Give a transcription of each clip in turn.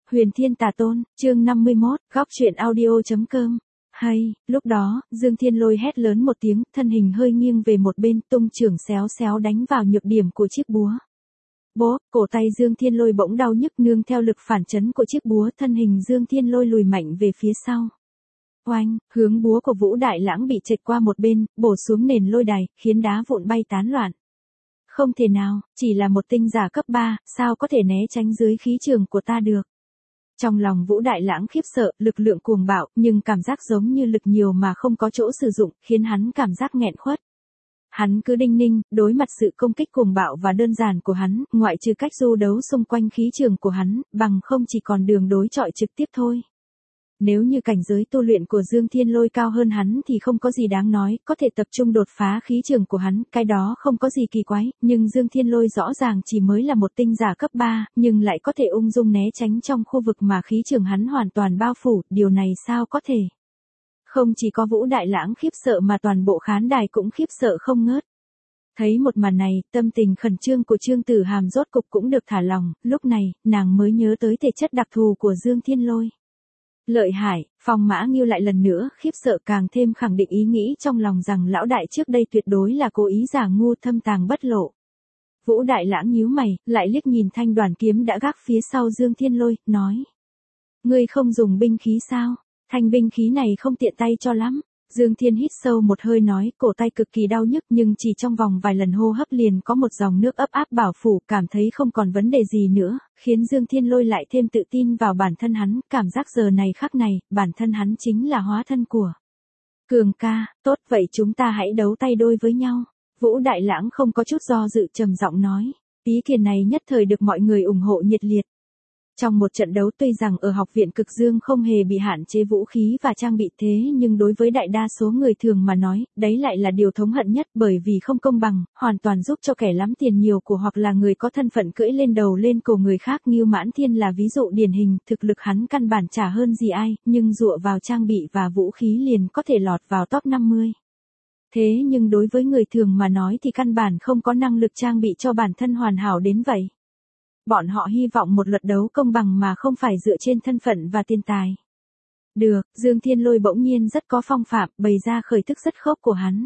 Huyền Thiên Tà Tôn, chương 51, góc truyện audio.com. Hay, lúc đó, Dương Thiên Lôi hét lớn một tiếng, thân hình hơi nghiêng về một bên, tung chưởng xéo xéo đánh vào nhược điểm của chiếc búa. Bố, cổ tay Dương Thiên Lôi bỗng đau nhức nương theo lực phản chấn của chiếc búa, thân hình Dương Thiên Lôi lùi mạnh về phía sau. Oanh, hướng búa của Vũ Đại Lãng bị trệt qua một bên, bổ xuống nền lôi đài, khiến đá vụn bay tán loạn. Không thể nào, chỉ là một tinh giả cấp 3, sao có thể né tránh dưới khí trường của ta được. Trong lòng Vũ Đại Lãng khiếp sợ, lực lượng cuồng bạo, nhưng cảm giác giống như lực nhiều mà không có chỗ sử dụng, khiến hắn cảm giác nghẹn khuất. Hắn cứ đinh ninh, đối mặt sự công kích cuồng bạo và đơn giản của hắn, ngoại trừ cách du đấu xung quanh khí trường của hắn, bằng không chỉ còn đường đối chọi trực tiếp thôi. Nếu như cảnh giới tu luyện của Dương Thiên Lôi cao hơn hắn thì không có gì đáng nói, có thể tập trung đột phá khí trường của hắn, cái đó không có gì kỳ quái, nhưng Dương Thiên Lôi rõ ràng chỉ mới là một tinh giả cấp 3, nhưng lại có thể ung dung né tránh trong khu vực mà khí trường hắn hoàn toàn bao phủ, điều này sao có thể? Không chỉ có Vũ Đại Lãng khiếp sợ mà toàn bộ khán đài cũng khiếp sợ không ngớt. Thấy một màn này, tâm tình khẩn trương của Trương Tử Hàm rốt cục cũng được thả lỏng, lúc này, nàng mới nhớ tới thể chất đặc thù của Dương Thiên Lôi. Lợi hại, Phong Mã Nghiêu lại lần nữa khiếp sợ càng thêm khẳng định ý nghĩ trong lòng rằng lão đại trước đây tuyệt đối là cố ý giả ngu thâm tàng bất lộ. Vũ Đại Lãng nhíu mày, lại liếc nhìn thanh đoàn kiếm đã gác phía sau Dương Thiên Lôi, nói. Ngươi không dùng binh khí sao? Thanh binh khí này không tiện tay cho lắm. Dương Thiên hít sâu một hơi nói, cổ tay cực kỳ đau nhức nhưng chỉ trong vòng vài lần hô hấp liền có một dòng nước ấp áp bảo phủ, cảm thấy không còn vấn đề gì nữa, khiến Dương Thiên Lôi lại thêm tự tin vào bản thân hắn, cảm giác giờ này khắc này, bản thân hắn chính là hóa thân của Cường ca, tốt vậy chúng ta hãy đấu tay đôi với nhau. Vũ Đại Lãng không có chút do dự trầm giọng nói, ý kiến này nhất thời được mọi người ủng hộ nhiệt liệt. Trong một trận đấu tuy rằng ở học viện Cực Dương không hề bị hạn chế vũ khí và trang bị thế nhưng đối với đại đa số người thường mà nói, đấy lại là điều thống hận nhất bởi vì không công bằng, hoàn toàn giúp cho kẻ lắm tiền nhiều của hoặc là người có thân phận cưỡi lên đầu lên cổ người khác. Ngưu Mãn Thiên là ví dụ điển hình, thực lực hắn căn bản chả hơn gì ai, nhưng dựa vào trang bị và vũ khí liền có thể lọt vào top 50. Thế nhưng đối với người thường mà nói thì căn bản không có năng lực trang bị cho bản thân hoàn hảo đến vậy. Bọn họ hy vọng một lượt đấu công bằng mà không phải dựa trên thân phận và tiền tài. Được, Dương Thiên Lôi bỗng nhiên rất có phong phạm, bày ra khởi thức rất khốc của hắn.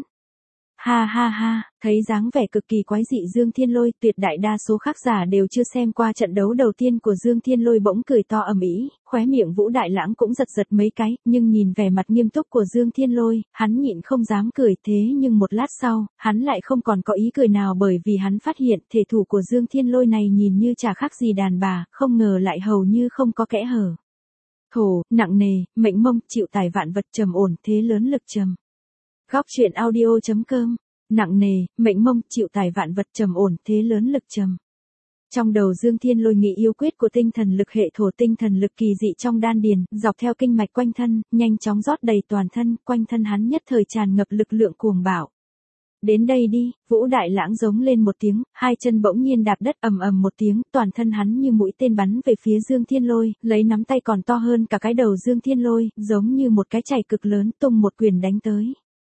Ha ha ha, thấy dáng vẻ cực kỳ quái dị Dương Thiên Lôi, tuyệt đại đa số khán giả đều chưa xem qua trận đấu đầu tiên của Dương Thiên Lôi bỗng cười to ầm ĩ, khóe miệng Vũ Đại Lãng cũng giật giật mấy cái, nhưng nhìn vẻ mặt nghiêm túc của Dương Thiên Lôi, hắn nhịn không dám cười. Thế nhưng một lát sau, hắn lại không còn có ý cười nào bởi vì hắn phát hiện thể thủ của Dương Thiên Lôi này nhìn như chả khác gì đàn bà, không ngờ lại hầu như không có kẽ hở. Thổ, nặng nề, mệnh mông, chịu tải vạn vật trầm ổn, thế lớn lực trầm. Góc truyện audio.com. Nặng nề, mệnh mông, chịu tải vạn vật trầm ổn, thế lớn lực trầm. Trong đầu Dương Thiên Lôi nghĩ yêu quyết của tinh thần lực hệ thổ, tinh thần lực kỳ dị trong đan điền, dọc theo kinh mạch quanh thân, nhanh chóng rót đầy toàn thân, quanh thân hắn nhất thời tràn ngập lực lượng cuồng bạo. Đến đây đi, Vũ Đại Lãng giống lên một tiếng, hai chân bỗng nhiên đạp đất ầm ầm một tiếng, toàn thân hắn như mũi tên bắn về phía Dương Thiên Lôi, lấy nắm tay còn to hơn cả cái đầu Dương Thiên Lôi, giống như một cái chày cực lớn tung một quyền đánh tới.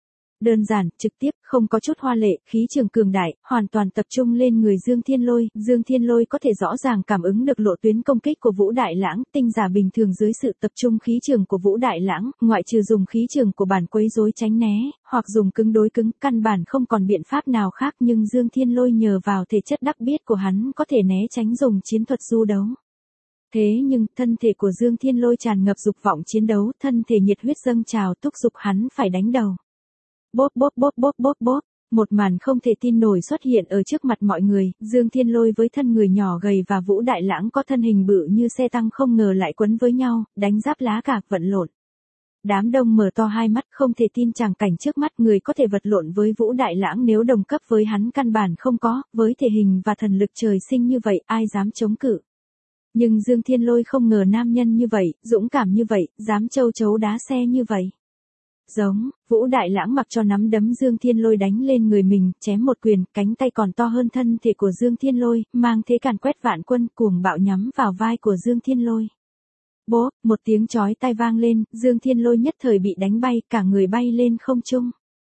Đơn giản, trực tiếp, không có chút hoa lệ, khí trường cường đại, hoàn toàn tập trung lên người Dương Thiên Lôi. Dương Thiên Lôi có thể rõ ràng cảm ứng được lộ tuyến công kích của Vũ Đại Lãng, tinh giả bình thường dưới sự tập trung khí trường của Vũ Đại Lãng, ngoại trừ dùng khí trường của bản quấy rối tránh né, hoặc dùng cứng đối cứng, căn bản không còn biện pháp nào khác, nhưng Dương Thiên Lôi nhờ vào thể chất đắc biết của hắn có thể né tránh dùng chiến thuật du đấu. Thế nhưng, thân thể của Dương Thiên Lôi tràn ngập dục vọng chiến đấu, thân thể nhiệt huyết dâng trào thúc giục hắn phải đánh đầu. Bốp bốp bốp bốp bốp bốp, một màn không thể tin nổi xuất hiện ở trước mặt mọi người, Dương Thiên Lôi với thân người nhỏ gầy và Vũ Đại Lãng có thân hình bự như xe tăng không ngờ lại quấn với nhau, đánh giáp lá cả, vận lộn. Đám đông mở to hai mắt không thể tin tràng cảnh trước mắt, người có thể vật lộn với Vũ Đại Lãng nếu đồng cấp với hắn căn bản không có, với thể hình và thần lực trời sinh như vậy ai dám chống cự. Nhưng Dương Thiên Lôi không ngờ nam nhân như vậy, dũng cảm như vậy, dám châu chấu đá xe như vậy. Giống, Vũ Đại Lãng mặc cho nắm đấm Dương Thiên Lôi đánh lên người mình, chém một quyền, cánh tay còn to hơn thân thể của Dương Thiên Lôi, mang thế càn quét vạn quân, cuồng bạo nhắm vào vai của Dương Thiên Lôi. Bố, một tiếng chói tai vang lên, Dương Thiên Lôi nhất thời bị đánh bay, cả người bay lên không trung.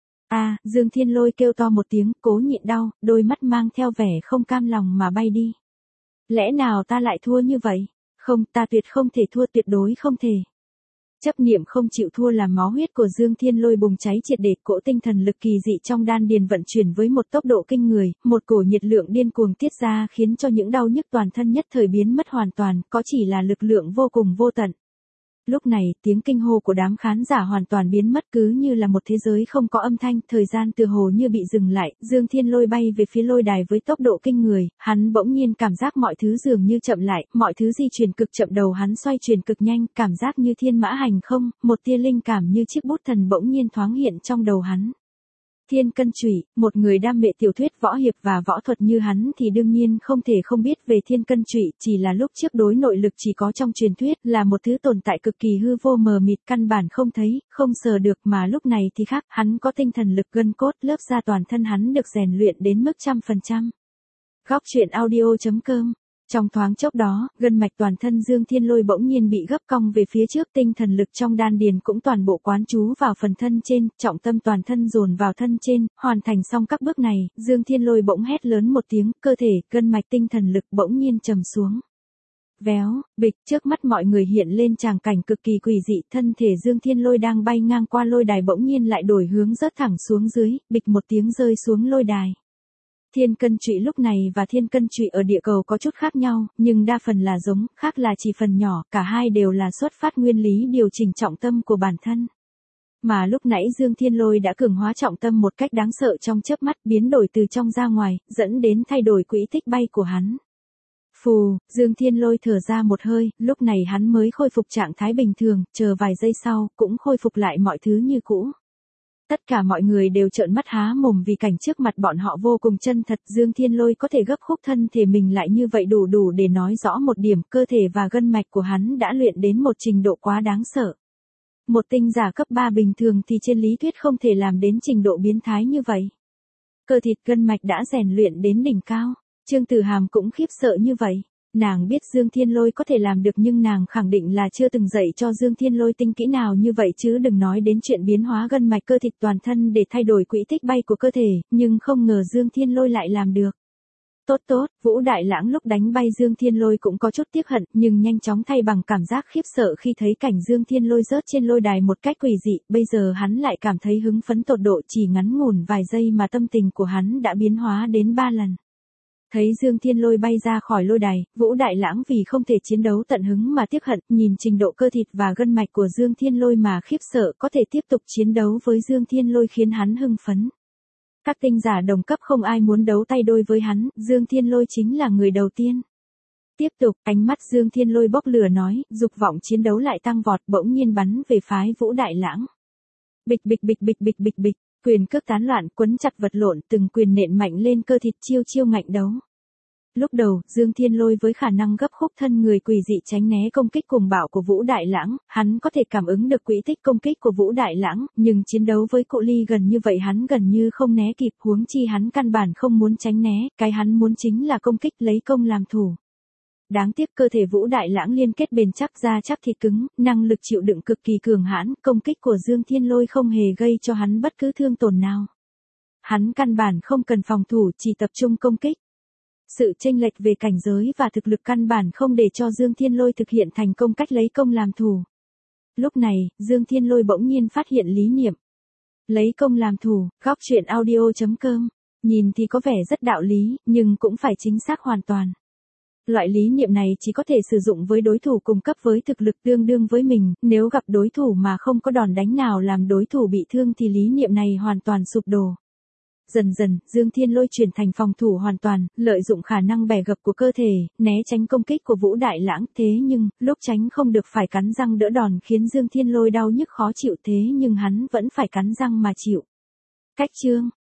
Dương Thiên Lôi kêu to một tiếng, cố nhịn đau, đôi mắt mang theo vẻ không cam lòng mà bay đi. Lẽ nào ta lại thua như vậy? Không, ta tuyệt không thể thua, tuyệt đối không thể. Chấp niệm không chịu thua làm máu huyết của Dương Thiên Lôi bùng cháy triệt để, cỗ tinh thần lực kỳ dị trong đan điền vận chuyển với một tốc độ kinh người, một cổ nhiệt lượng điên cuồng tiết ra khiến cho những đau nhức toàn thân nhất thời biến mất hoàn toàn, có chỉ là lực lượng vô cùng vô tận. Lúc này, tiếng kinh hô của đám khán giả hoàn toàn biến mất, cứ như là một thế giới không có âm thanh, thời gian tựa hồ như bị dừng lại, Dương Thiên Lôi bay về phía lôi đài với tốc độ kinh người, hắn bỗng nhiên cảm giác mọi thứ dường như chậm lại, mọi thứ di chuyển cực chậm, đầu hắn xoay chuyển cực nhanh, cảm giác như thiên mã hành không, một tia linh cảm như chiếc bút thần bỗng nhiên thoáng hiện trong đầu hắn. Thiên Cân Chủy, một người đam mê tiểu thuyết võ hiệp và võ thuật như hắn thì đương nhiên không thể không biết về Thiên Cân Chủy, chỉ là lúc trước đối nội lực chỉ có trong truyền thuyết, là một thứ tồn tại cực kỳ hư vô mờ mịt, căn bản không thấy, không sờ được, mà lúc này thì khác, hắn có tinh thần lực gân cốt, lớp da toàn thân hắn được rèn luyện đến mức 100%. Góc truyện audio.com. Trong thoáng chốc đó, gân mạch toàn thân Dương Thiên Lôi bỗng nhiên bị gấp cong về phía trước, tinh thần lực trong đan điền cũng toàn bộ quán trú vào phần thân trên, trọng tâm toàn thân dồn vào thân trên, hoàn thành xong các bước này, Dương Thiên Lôi bỗng hét lớn một tiếng, cơ thể, gân mạch tinh thần lực bỗng nhiên trầm xuống. Véo, bịch, trước mắt mọi người hiện lên tràng cảnh cực kỳ quỷ dị, thân thể Dương Thiên Lôi đang bay ngang qua lôi đài bỗng nhiên lại đổi hướng rớt thẳng xuống dưới, bịch một tiếng rơi xuống lôi đài. Thiên Cân Chủy lúc này và Thiên Cân Chủy ở địa cầu có chút khác nhau, nhưng đa phần là giống, khác là chỉ phần nhỏ, cả hai đều là xuất phát nguyên lý điều chỉnh trọng tâm của bản thân. Mà lúc nãy Dương Thiên Lôi đã cường hóa trọng tâm một cách đáng sợ trong chớp mắt, biến đổi từ trong ra ngoài, dẫn đến thay đổi quỹ tích bay của hắn. Phù, Dương Thiên Lôi thở ra một hơi, lúc này hắn mới khôi phục trạng thái bình thường, chờ vài giây sau, cũng khôi phục lại mọi thứ như cũ. Tất cả mọi người đều trợn mắt há mồm vì cảnh trước mặt bọn họ vô cùng chân thật, Dương Thiên Lôi có thể gấp khúc thân thể mình lại như vậy đủ để nói rõ một điểm, cơ thể và gân mạch của hắn đã luyện đến một trình độ quá đáng sợ. Một tinh giả cấp 3 bình thường thì trên lý thuyết không thể làm đến trình độ biến thái như vậy. Cơ thịt gân mạch đã rèn luyện đến đỉnh cao, Trương Tử Hàm cũng khiếp sợ như vậy. Nàng biết Dương Thiên Lôi có thể làm được nhưng nàng khẳng định là chưa từng dạy cho Dương Thiên Lôi tinh kỹ nào như vậy chứ đừng nói đến chuyện biến hóa gân mạch cơ thịt toàn thân để thay đổi quỹ tích bay của cơ thể, nhưng không ngờ Dương Thiên Lôi lại làm được. Tốt, Vũ Đại Lãng lúc đánh bay Dương Thiên Lôi cũng có chút tiếc hận, nhưng nhanh chóng thay bằng cảm giác khiếp sợ khi thấy cảnh Dương Thiên Lôi rớt trên lôi đài một cách quỷ dị, bây giờ hắn lại cảm thấy hứng phấn tột độ, chỉ ngắn ngủn vài giây mà tâm tình của hắn đã biến hóa đến 3 lần. Thấy Dương Thiên Lôi bay ra khỏi lôi đài, Vũ Đại Lãng vì không thể chiến đấu tận hứng mà tiếc hận, nhìn trình độ cơ thịt và gân mạch của Dương Thiên Lôi mà khiếp sợ, có thể tiếp tục chiến đấu với Dương Thiên Lôi khiến hắn hưng phấn. Các tinh giả đồng cấp không ai muốn đấu tay đôi với hắn, Dương Thiên Lôi chính là người đầu tiên. Tiếp tục, ánh mắt Dương Thiên Lôi bốc lửa nói, dục vọng chiến đấu lại tăng vọt, bỗng nhiên bắn về phái Vũ Đại Lãng. Bịch, quyền cước tán loạn, quấn chặt vật lộn, từng quyền nện mạnh lên cơ thịt, chiêu ngạnh đấu. Lúc đầu, Dương Thiên Lôi với khả năng gấp khúc thân người quỷ dị tránh né công kích cuồng bạo của Vũ Đại Lãng, hắn có thể cảm ứng được quỹ tích công kích của Vũ Đại Lãng, nhưng chiến đấu với cự ly gần như vậy hắn gần như không né kịp, huống chi hắn căn bản không muốn tránh né, cái hắn muốn chính là công kích lấy công làm thủ. Đáng tiếc cơ thể Vũ Đại Lãng liên kết bền chắc, da chắc thịt cứng, năng lực chịu đựng cực kỳ cường hãn, công kích của Dương Thiên Lôi không hề gây cho hắn bất cứ thương tổn nào. Hắn căn bản không cần phòng thủ, chỉ tập trung công kích. Sự chênh lệch về cảnh giới và thực lực căn bản không để cho Dương Thiên Lôi thực hiện thành công cách lấy công làm thủ. Lúc này, Dương Thiên Lôi bỗng nhiên phát hiện lý niệm. Lấy công làm thủ, góc truyện audio.com. Nhìn thì có vẻ rất đạo lý, nhưng cũng phải chính xác hoàn toàn. Loại lý niệm này chỉ có thể sử dụng với đối thủ cùng cấp với thực lực tương đương với mình, nếu gặp đối thủ mà không có đòn đánh nào làm đối thủ bị thương thì lý niệm này hoàn toàn sụp đổ. Dần dần, Dương Thiên Lôi chuyển thành phòng thủ hoàn toàn, lợi dụng khả năng bẻ gập của cơ thể, né tránh công kích của Vũ Đại Lãng, thế nhưng, lúc tránh không được phải cắn răng đỡ đòn khiến Dương Thiên Lôi đau nhức khó chịu, thế nhưng hắn vẫn phải cắn răng mà chịu. Cách chương